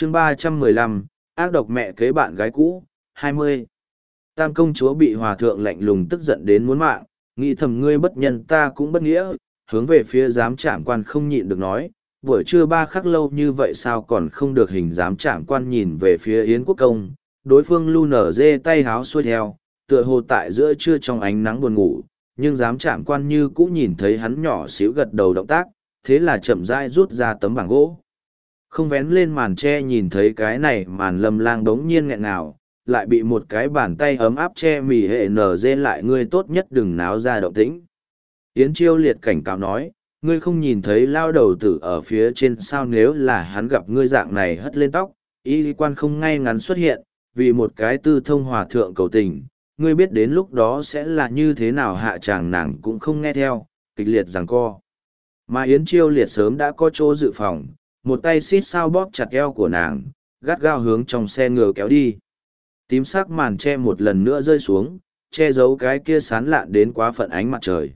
chương 315, ác độc mẹ kế bạn gái cũ, 20. Tam công chúa bị hòa thượng lạnh lùng tức giận đến muốn mạng, nghĩ thầm ngươi bất nhân ta cũng bất nghĩa, hướng về phía giám trảm quan không nhịn được nói, buổi trưa 3 khắc lâu như vậy sao còn không được hình giám trảm quan nhìn về phía Yến Quốc Công, đối phương lu nở dê tay háo xuôi theo, tựa hồ tại giữa trưa trong ánh nắng buồn ngủ, nhưng giám trảm quan như cũ nhìn thấy hắn nhỏ xíu gật đầu động tác, thế là chậm rãi rút ra tấm bảng gỗ. Không vén lên màn tre nhìn thấy cái này màn Lâm Lang đống nhiên nghẹn ngào, lại bị một cái bàn tay ấm áp che mỉ hệ nở dê lại ngươi tốt nhất đừng náo ra động tĩnh. Yến Chiêu Liệt cảnh cáo nói, ngươi không nhìn thấy lao đầu tử ở phía trên sao nếu là hắn gặp ngươi dạng này hất lên tóc, y quan không ngay ngắn xuất hiện, vì một cái tư thông hòa thượng cầu tình, ngươi biết đến lúc đó sẽ là như thế nào hạ chàng nàng cũng không nghe theo, kịch liệt giằng co. Mà Yến Chiêu Liệt sớm đã có chỗ dự phòng, một tay xít sao bóp chặt eo của nàng, gắt gao hướng trong xe ngựa kéo đi. Tím sắc màn che một lần nữa rơi xuống, che giấu cái kia sán lạn đến quá phận ánh mặt trời.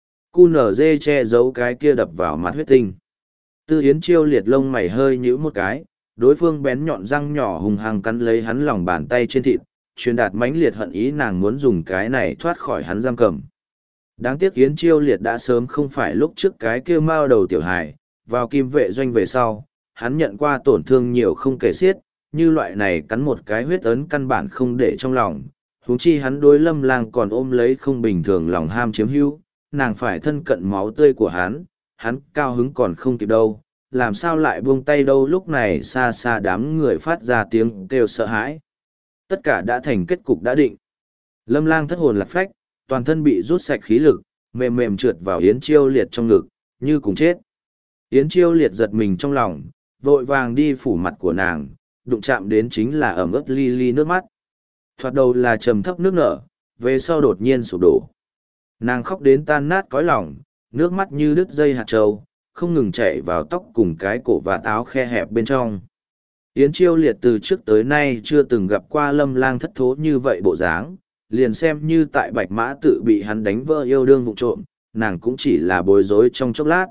QNZ che giấu cái kia đập vào mặt huyết tinh. Tư Yến Chiêu Liệt lông mày hơi nhíu một cái, đối phương bén nhọn răng nhỏ hùng hăng cắn lấy hắn lòng bàn tay trên thịt, truyền đạt mãnh liệt hận ý nàng muốn dùng cái này thoát khỏi hắn giam cầm. Đáng tiếc Yến Chiêu Liệt đã sớm không phải lúc trước cái kia mao đầu tiểu hài, vào kim vệ doanh về sau, hắn nhận qua tổn thương nhiều không kể xiết, như loại này cắn một cái huyết ấn căn bản không để trong lòng, huống chi hắn đối Lâm Lang còn ôm lấy không bình thường lòng ham chiếm hữu, nàng phải thân cận máu tươi của hắn cao hứng còn không kịp đâu, làm sao lại buông tay đâu lúc này xa xa đám người phát ra tiếng kêu sợ hãi. Tất cả đã thành kết cục đã định. Lâm Lang thất hồn lạc phách, toàn thân bị rút sạch khí lực, mềm mềm trượt vào Yến Chiêu Liệt trong ngực, như cùng chết. Yến Chiêu Liệt giật mình trong lòng, vội vàng đi phủ mặt của nàng, đụng chạm đến chính là ẩm ướt li li nước mắt. Thoạt đầu là trầm thấp nước nở, về sau đột nhiên sụp đổ. Nàng khóc đến tan nát cõi lòng, nước mắt như đứt dây hạt trâu, không ngừng chảy vào tóc cùng cái cổ và áo khe hẹp bên trong. Yến Chiêu Liệt từ trước tới nay chưa từng gặp qua Lâm Lang thất thố như vậy bộ dáng, liền xem như tại Bạch Mã tự bị hắn đánh vỡ yêu đương vụng trộm, nàng cũng chỉ là bối rối trong chốc lát.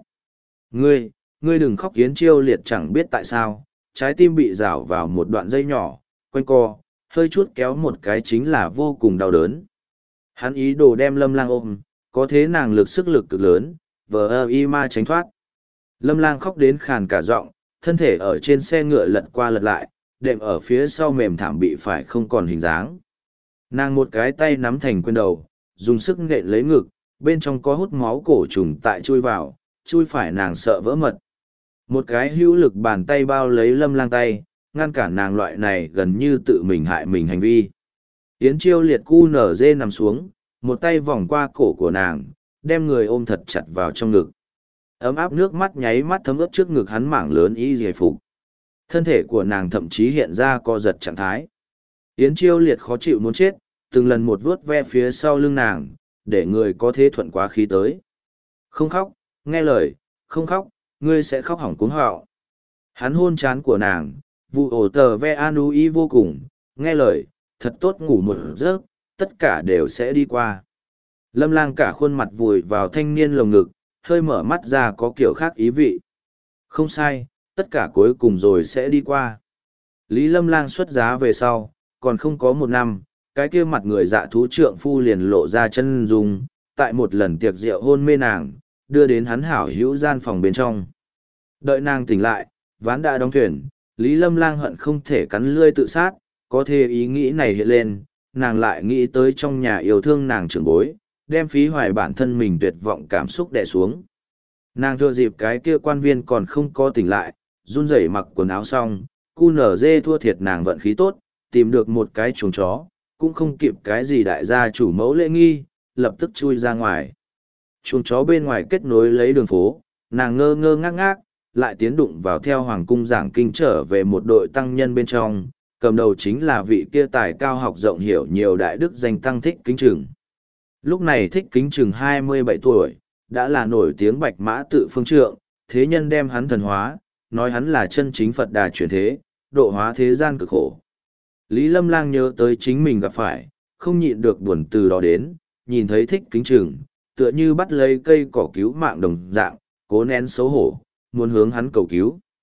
Ngươi đừng khóc. Yến Chiêu Liệt chẳng biết tại sao, trái tim bị rảo vào một đoạn dây nhỏ, quanh co, hơi chút kéo một cái chính là vô cùng đau đớn. Hắn ý đồ đem Lâm Lang ôm, có thế nàng lực sức lực cực lớn, vờ y ma tránh thoát. Lâm Lang khóc đến khàn cả giọng, thân thể ở trên xe ngựa lật qua lật lại, đệm ở phía sau mềm thảm bị phải không còn hình dáng. Nàng một cái tay nắm thành quyền đầu, dùng sức nện lấy ngực, bên trong có hút máu cổ trùng tại chui vào, chui phải nàng sợ vỡ mật. Một cái hữu lực bàn tay bao lấy Lâm Lang tay, ngăn cản nàng loại này gần như tự mình hại mình hành vi. Yến Chiêu Liệt QNZ nằm xuống, một tay vòng qua cổ của nàng, đem người ôm thật chặt vào trong ngực. Ấm áp nước mắt nháy mắt thấm ướt trước ngực hắn mảng lớn y dề phục. Thân thể của nàng thậm chí hiện ra co giật trạng thái. Yến Chiêu Liệt khó chịu muốn chết, từng lần một vuốt ve phía sau lưng nàng, để người có thế thuận quá khí tới. Không khóc, nghe lời, không khóc, ngươi sẽ khóc hỏng cuống họng. Hắn hôn trán của nàng, vụ ổ tờ ve an y vô cùng, nghe lời, thật tốt ngủ một giấc, tất cả đều sẽ đi qua. Lâm Lang cả khuôn mặt vùi vào thanh niên lồng ngực, hơi mở mắt ra có kiểu khác ý vị. Không sai, tất cả cuối cùng rồi sẽ đi qua. Lý Lâm Lang xuất giá về sau, còn không có 1 năm, cái kia mặt người dạ thú trượng phu liền lộ ra chân dung, tại một lần tiệc rượu hôn mê nàng, đưa đến hắn hảo hữu gian phòng bên trong. Đợi nàng tỉnh lại, ván đã đóng thuyền, Lý Lâm Lang hận không thể cắn lươi tự sát, có thể ý nghĩ này hiện lên, nàng lại nghĩ tới trong nhà yêu thương nàng trưởng bối, đem phí hoài bản thân mình tuyệt vọng cảm xúc đè xuống. Nàng thừa dịp cái kia quan viên còn không có tỉnh lại, run rẩy mặc quần áo xong, QNZ thua thiệt nàng vận khí tốt, tìm được một cái chuồng chó, cũng không kịp cái gì đại gia chủ mẫu lễ nghi, lập tức chui ra ngoài. Chuồng chó bên ngoài kết nối lấy đường phố, nàng ngơ ngơ ngác ngác, lại tiến đụng vào theo hoàng cung giảng kinh trở về một đội tăng nhân bên trong, cầm đầu chính là vị kia tài cao học rộng hiểu nhiều đại đức danh tăng Thích Kính Trừng. Lúc này Thích Kính Trừng 27 tuổi, đã là nổi tiếng Bạch Mã tự phương trượng, thế nhân đem hắn thần hóa, nói hắn là chân chính Phật Đà chuyển thế, độ hóa thế gian cực khổ. Lý Lâm Lang nhớ tới chính mình gặp phải, không nhịn được buồn từ đó đến, nhìn thấy Thích Kính Trừng, tựa như bắt lấy cây cỏ cứu mạng đồng dạng, cố nén xấu hổ, muốn hướng hắn cầu cứu.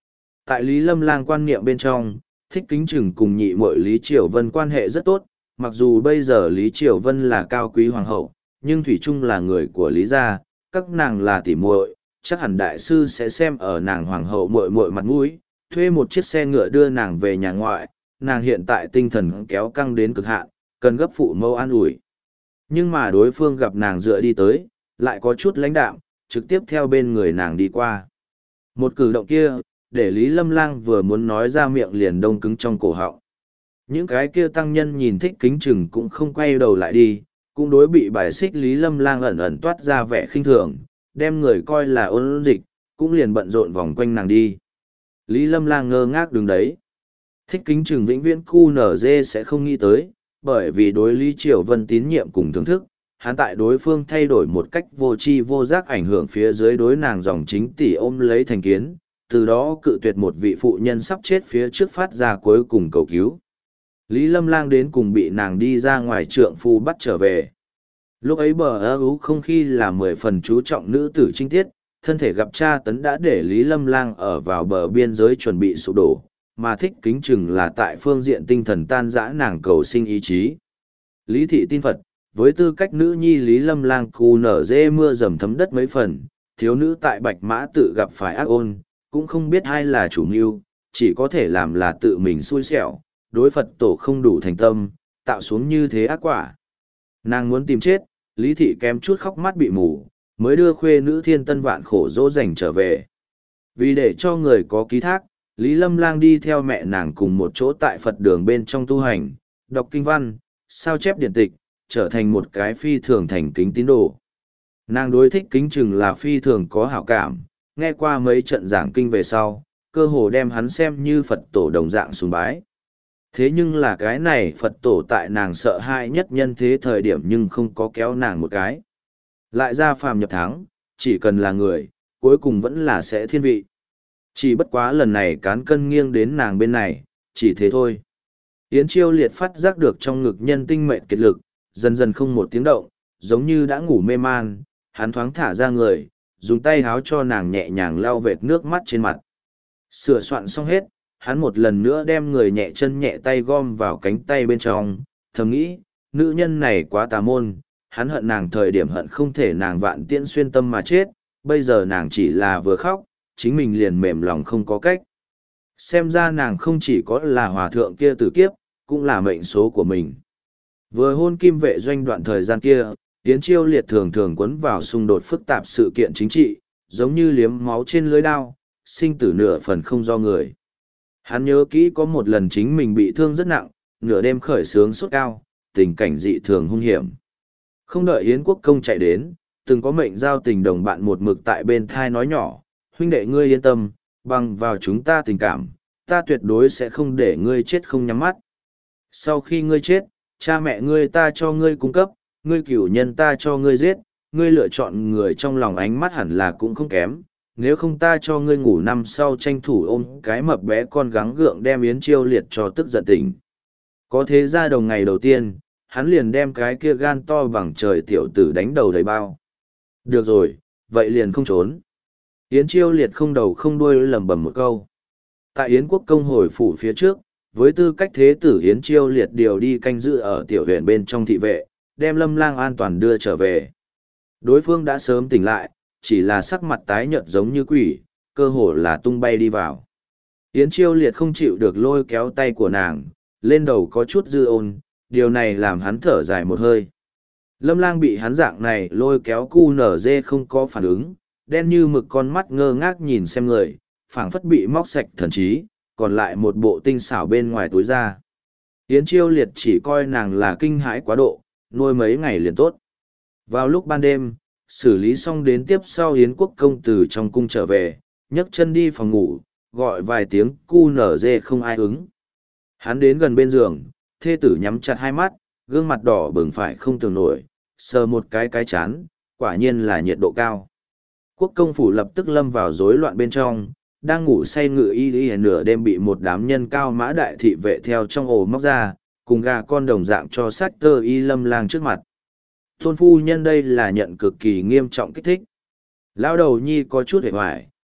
Tại Lý Lâm Lang quan niệm bên trong, Thích Kính Trừng cùng nhị muội Lý Triều Vân quan hệ rất tốt, mặc dù bây giờ Lý Triều Vân là cao quý hoàng hậu, nhưng thủy chung là người của Lý gia, các nàng là tỉ muội, chắc hẳn đại sư sẽ xem ở nàng hoàng hậu muội muội mặt mũi, thuê một chiếc xe ngựa đưa nàng về nhà ngoại, nàng hiện tại tinh thần kéo căng đến cực hạn, cần gấp phụ mẫu an ủi. Nhưng mà đối phương gặp nàng dựa đi tới, lại có chút lãnh đạm, trực tiếp theo bên người nàng đi qua. Một cử động kia, để Lý Lâm Lang vừa muốn nói ra miệng liền đông cứng trong cổ họng. Những cái kia tăng nhân nhìn Thích Kính Trừng cũng không quay đầu lại đi, cũng đối bị bài xích Lý Lâm Lang ẩn ẩn toát ra vẻ khinh thường, đem người coi là ôn dịch, cũng liền bận rộn vòng quanh nàng đi. Lý Lâm Lang ngơ ngác đứng đấy. Thích Kính Trừng vĩnh viễn cu nở dê sẽ không nghĩ tới, bởi vì đối Lý Triều Vân tín nhiệm cùng thưởng thức, hắn tại đối phương thay đổi một cách vô tri vô giác ảnh hưởng phía dưới đối nàng dòng chính tỷ ôm lấy thành kiến, từ đó cự tuyệt một vị phụ nhân sắp chết phía trước phát ra cuối cùng cầu cứu. Lý Lâm Lang đến cùng bị nàng đi ra ngoài trượng phu bắt trở về. Lúc ấy bờ ơ ú không khi là 10 phần chú trọng nữ tử trinh tiết, thân thể gặp tra tấn đã để Lý Lâm Lang ở vào bờ biên giới chuẩn bị sụp đổ, mà Thích Kính Trừng là tại phương diện tinh thần tan rã nàng cầu sinh ý chí. Lý thị tin Phật, với tư cách nữ nhi Lý Lâm Lang cù nở dê mưa dầm thấm đất mấy phần, thiếu nữ tại Bạch Mã tự gặp phải ác ôn, cũng không biết ai là chủ mưu, chỉ có thể làm là tự mình xui xẻo, đối Phật tổ không đủ thành tâm, tạo xuống như thế ác quả. Nàng muốn tìm chết, Lý thị kém chút khóc mắt bị mù, mới đưa khuê nữ thiên tân vạn khổ dỗ dành trở về. Vì để cho người có ký thác, Lý Lâm Lang đi theo mẹ nàng cùng một chỗ tại Phật đường bên trong tu hành, đọc kinh văn, sao chép điển tịch, trở thành một cái phi thường thành kính tín đồ. Nàng đối Thích Kính Trừng là phi thường có hảo cảm, nghe qua mấy trận giảng kinh về sau, cơ hồ đem hắn xem như Phật tổ đồng dạng sùng bái. Thế nhưng là cái này Phật tổ tại nàng sợ hãi nhất nhân thế thời điểm nhưng không có kéo nàng một cái. Lại ra phàm nhập thắng, chỉ cần là người, cuối cùng vẫn là sẽ thiên vị. Chỉ bất quá lần này cán cân nghiêng đến nàng bên này, chỉ thế thôi. Yến Chiêu Liệt phát giác được trong ngực nhân tinh mệnh kiệt lực, dần dần không một tiếng động, giống như đã ngủ mê man, hắn thoáng thả ra người, dùng tay háo cho nàng nhẹ nhàng lau vệt nước mắt trên mặt. Sửa soạn xong hết, hắn một lần nữa đem người nhẹ chân nhẹ tay gom vào cánh tay bên trong, thầm nghĩ, nữ nhân này quá tà môn, hắn hận nàng thời điểm hận không thể nàng vạn tiễn xuyên tâm mà chết, bây giờ nàng chỉ là vừa khóc, chính mình liền mềm lòng không có cách. Xem ra nàng không chỉ có là hòa thượng kia tử kiếp, cũng là mệnh số của mình. Vừa hôn kim vệ doanh đoạn thời gian kia, Yến Chiêu Liệt thường thường quấn vào xung đột phức tạp sự kiện chính trị, giống như liếm máu trên lưới đao, sinh tử nửa phần không do người. Hắn nhớ kỹ có một lần chính mình bị thương rất nặng, nửa đêm khởi sướng sốt cao, tình cảnh dị thường hung hiểm. Không đợi Yến Quốc Công chạy đến, từng có mệnh giao tình đồng bạn một mực tại bên thai nói nhỏ, huynh đệ ngươi yên tâm, bằng vào chúng ta tình cảm, ta tuyệt đối sẽ không để ngươi chết không nhắm mắt. Sau khi ngươi chết, cha mẹ ngươi ta cho ngươi cung cấp, ngươi cửu nhân ta cho ngươi giết, ngươi lựa chọn người trong lòng ánh mắt hẳn là cũng không kém, nếu không ta cho ngươi ngủ năm sau tranh thủ ôm cái mập bé con gắng gượng đem Yến Chiêu Liệt cho tức giận tỉnh. Có thế ra đồng ngày đầu tiên, hắn liền đem cái kia gan to bằng trời tiểu tử đánh đầu đầy bao. Được rồi, vậy liền không trốn. Yến Chiêu Liệt không đầu không đuôi lẩm bẩm một câu. Tại Yến Quốc Công hồi phủ phía trước, với tư cách thế tử Yến Chiêu Liệt điều đi canh giữ ở tiểu huyện bên trong thị vệ, đem Lâm Lang an toàn đưa trở về. Đối phương đã sớm tỉnh lại, chỉ là sắc mặt tái nhợt giống như quỷ, cơ hồ là tung bay đi vào. Yến Chiêu Liệt không chịu được lôi kéo tay của nàng, lên đầu có chút dư ôn, điều này làm hắn thở dài một hơi. Lâm Lang bị hắn dạng này lôi kéo cu nở dê không có phản ứng, đen như mực con mắt ngơ ngác nhìn xem người, phảng phất bị móc sạch thần trí, còn lại một bộ tinh xảo bên ngoài túi ra. Yến Chiêu Liệt chỉ coi nàng là kinh hãi quá độ, nuôi mấy ngày liền tốt. Vào lúc ban đêm, xử lý xong đến tiếp sau Yến Quốc Công từ trong cung trở về, nhấc chân đi phòng ngủ, gọi vài tiếng cu nở dê không ai ứng. Hắn đến gần bên giường, thê tử nhắm chặt hai mắt, gương mặt đỏ bừng phải không tưởng nổi, sờ một cái chán, quả nhiên là nhiệt độ cao. Quốc công phủ lập tức lâm vào rối loạn bên trong, đang ngủ say ngự y nửa đêm bị một đám nhân cao mã đại thị vệ theo trong ổ móc ra, cùng gà con đồng dạng cho sát tơ y Lâm Lang trước mặt. Tôn phu nhân đây là nhận cực kỳ nghiêm trọng kích thích. Lão đầu nhi có chút hề hoài,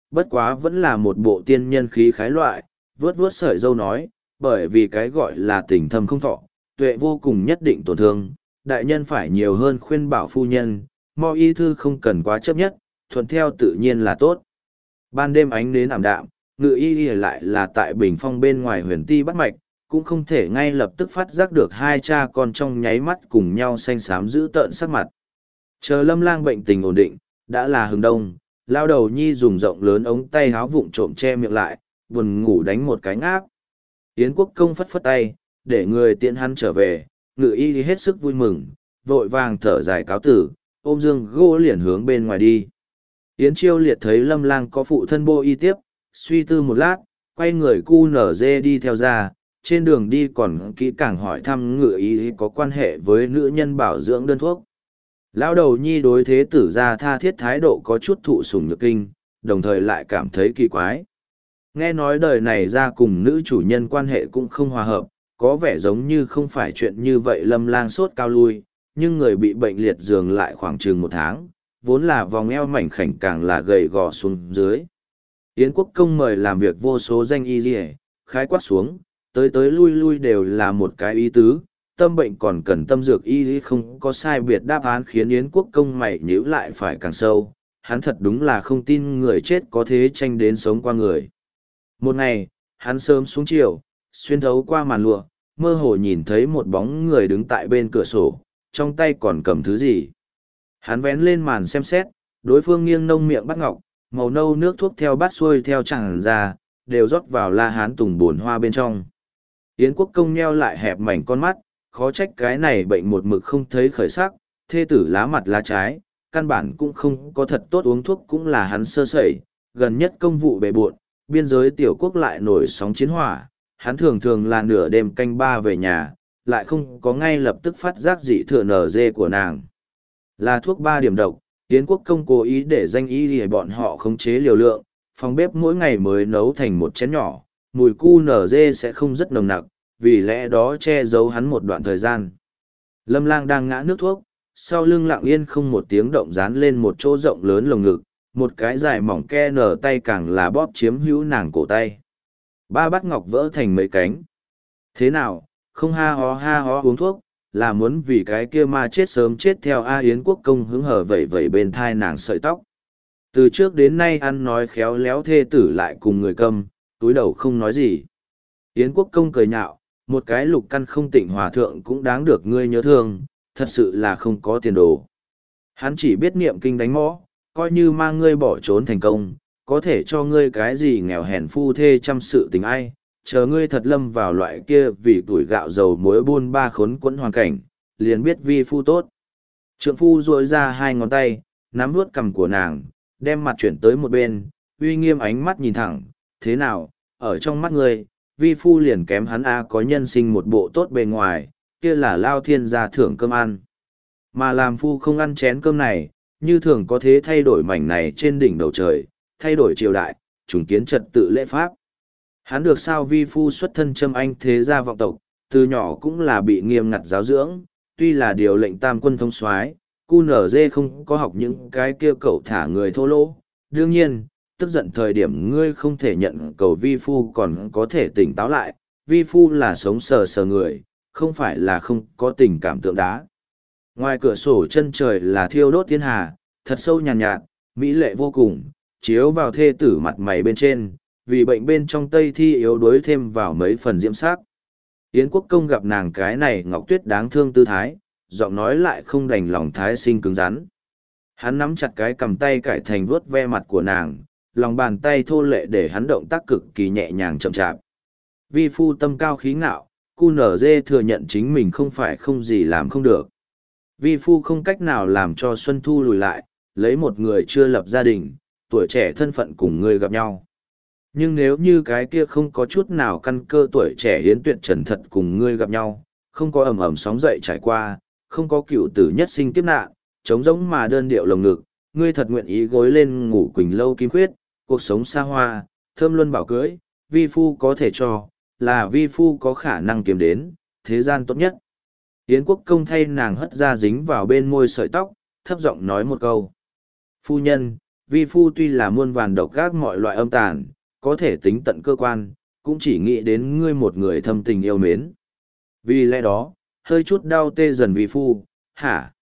bất quá vẫn là một bộ tiên nhân khí khái loại, vuốt vuốt sợi dâu nói, bởi vì cái gọi là tình thâm không thọ, tuệ vô cùng nhất định tổn thương, đại nhân phải nhiều hơn khuyên bảo phu nhân, Mo y thư không cần quá chấp nhất, thuận theo tự nhiên là tốt. Ban đêm ánh nến ảm đạm, ngự y lại là tại bình phong bên ngoài huyền ti bắt mạch, cũng không thể ngay lập tức phát giác được hai cha con trong nháy mắt cùng nhau xanh xám giữ tợn sắc mặt. Chờ Lâm Lang bệnh tình ổn định, đã là hừng đông, lao đầu nhi dùng rộng lớn ống tay háo vụng trộm che miệng lại, buồn ngủ đánh một cái ngáp. Yến Quốc Công phất phất tay, để người tiễn hắn trở về, ngự y hết sức vui mừng, vội vàng thở dài cáo tử, ôm dương gỗ liền hướng bên ngoài đi. Yến Chiêu Liệt thấy Lâm Lang có phụ thân bô y tiếp, suy tư một lát, quay người cu nở dê đi theo ra, trên đường đi còn kỹ càng hỏi thăm ngự y có quan hệ với nữ nhân bảo dưỡng đơn thuốc. Lão đầu nhi đối thế tử gia tha thiết thái độ có chút thụ sủng nhược kinh, đồng thời lại cảm thấy kỳ quái. Nghe nói đời này ra cùng nữ chủ nhân quan hệ cũng không hòa hợp, có vẻ giống như không phải chuyện như vậy. Lâm Lang sốt cao lui, nhưng người bị bệnh liệt giường lại khoảng chừng 1 tháng, vốn là vòng eo mảnh khảnh càng là gầy gò xuống dưới. Yến Quốc Công mời làm việc vô số danh y liề, khái quát xuống, tới tới lui lui đều là một cái ý tứ, tâm bệnh còn cần tâm dược y không có sai biệt đáp án, khiến Yến Quốc Công mày nhíu lại phải càng sâu, hắn thật đúng là không tin người chết có thế tranh đến sống qua người. Một ngày, hắn sớm xuống chiều, xuyên thấu qua màn lụa, mơ hồ nhìn thấy một bóng người đứng tại bên cửa sổ, trong tay còn cầm thứ gì. Hắn vén lên màn xem xét, đối phương nghiêng nông miệng bắt ngọc, màu nâu nước thuốc theo bát xuôi theo tràn ra, đều rót vào la hán tùng buồn hoa bên trong. Yến Quốc Công nheo lại hẹp mảnh con mắt, khó trách cái này bệnh một mực không thấy khởi sắc, thê tử lá mặt lá trái, căn bản cũng không có thật tốt, uống thuốc cũng là hắn sơ sẩy, gần nhất công vụ bề bộn, biên giới tiểu quốc lại nổi sóng chiến hỏa, hắn thường thường là nửa đêm canh 3 về nhà, lại không có ngay lập tức phát giác dị thừa nở dê của nàng. Là thuốc 3 điểm độc, Yến Quốc Công cố ý để danh y để bọn họ khống chế liều lượng, phòng bếp mỗi ngày mới nấu thành một chén nhỏ, mùi cu nở dê sẽ không rất nồng nặc, vì lẽ đó che giấu hắn một đoạn thời gian. Lâm Lang đang ngã nước thuốc, sau lưng lặng yên không một tiếng động dán lên một chỗ rộng lớn lồng ngực, một cái dài mỏng ke nở tay càng là bóp chiếm hữu nàng cổ tay. 3 bát ngọc vỡ thành mấy cánh. Thế nào, không ha ho uống thuốc, là muốn vì cái kia ma chết sớm chết theo A. Yến Quốc Công hứng hở vẩy vẩy bên thai nàng sợi tóc. Từ trước đến nay ăn nói khéo léo thê tử lại cùng người câm, túi đầu không nói gì. Yến Quốc Công cười nhạo, một cái lục căn không tịnh hòa thượng cũng đáng được ngươi nhớ thương, thật sự là không có tiền đồ. Hắn chỉ biết niệm kinh đánh mõ, coi như mang ngươi bỏ trốn thành công, có thể cho ngươi cái gì nghèo hèn phu thê chăm sự tình ai, chờ ngươi thật lâm vào loại kia vì tuổi gạo dầu muối buôn ba khốn quẫn hoàn cảnh, liền biết vi phu tốt. Trượng phu duỗi ra 2 ngón tay, nắm vuốt cằm của nàng, đem mặt chuyển tới một bên, uy nghiêm ánh mắt nhìn thẳng, thế nào, ở trong mắt ngươi, vi phu liền kém hắn A có nhân sinh một bộ tốt bề ngoài, kia là lao thiên gia thưởng cơm ăn. Mà làm phu không ăn chén cơm này, như thường có thế thay đổi mảnh này trên đỉnh đầu trời, thay đổi triều đại, trùng kiến trật tự lễ pháp. Hắn được sao vi phu xuất thân châm anh thế gia vọng tộc, từ nhỏ cũng là bị nghiêm ngặt giáo dưỡng, tuy là điều lệnh tam quân thống soái, cu nở dê không có học những cái kia cẩu thả người thô lỗ. Đương nhiên, tức giận thời điểm ngươi không thể nhận cầu vi phu còn có thể tỉnh táo lại, vi phu là sống sờ sờ người, không phải là không có tình cảm tượng đá. Ngoài cửa sổ chân trời là thiêu đốt thiên hà, thật sâu nhàn nhạt, mỹ lệ vô cùng, chiếu vào thê tử mặt mày bên trên, vì bệnh bên trong tây thi yếu đuối thêm vào mấy phần diễm sắc. Yến Quốc Công gặp nàng cái này ngọc tuyết đáng thương tư thái, giọng nói lại không đành lòng thái sinh cứng rắn. Hắn nắm chặt cái cầm tay cải thành vuốt ve mặt của nàng, lòng bàn tay thô lệ để hắn động tác cực kỳ nhẹ nhàng chậm chạp. Vi phu tâm cao khí ngạo, cu nở dê thừa nhận chính mình không phải không gì làm không được. Vi phu không cách nào làm cho Xuân Thu lùi lại, lấy một người chưa lập gia đình, tuổi trẻ thân phận cùng người gặp nhau. Nhưng nếu như cái kia không có chút nào căn cơ tuổi trẻ hiến tuyệt trần thật cùng ngươi gặp nhau, không có ầm ầm sóng dậy trải qua, không có cựu tử nhất sinh kiếp nạn, trống rỗng mà đơn điệu lồng ngực, ngươi thật nguyện ý gối lên ngủ quỳnh lâu kim khuyết, cuộc sống xa hoa, thơm luân bảo cưới, vi phu có thể cho, là vi phu có khả năng kiếm đến, thế gian tốt nhất. Yến Quốc Công thay nàng hất ra dính vào bên môi sợi tóc, thấp giọng nói một câu. Phu nhân, vi phu tuy là muôn vàn độc gác mọi loại âm tàn, có thể tính tận cơ quan, cũng chỉ nghĩ đến ngươi một người thâm tình yêu mến. Vì lẽ đó, hơi chút đau tê dần vi phu, hả?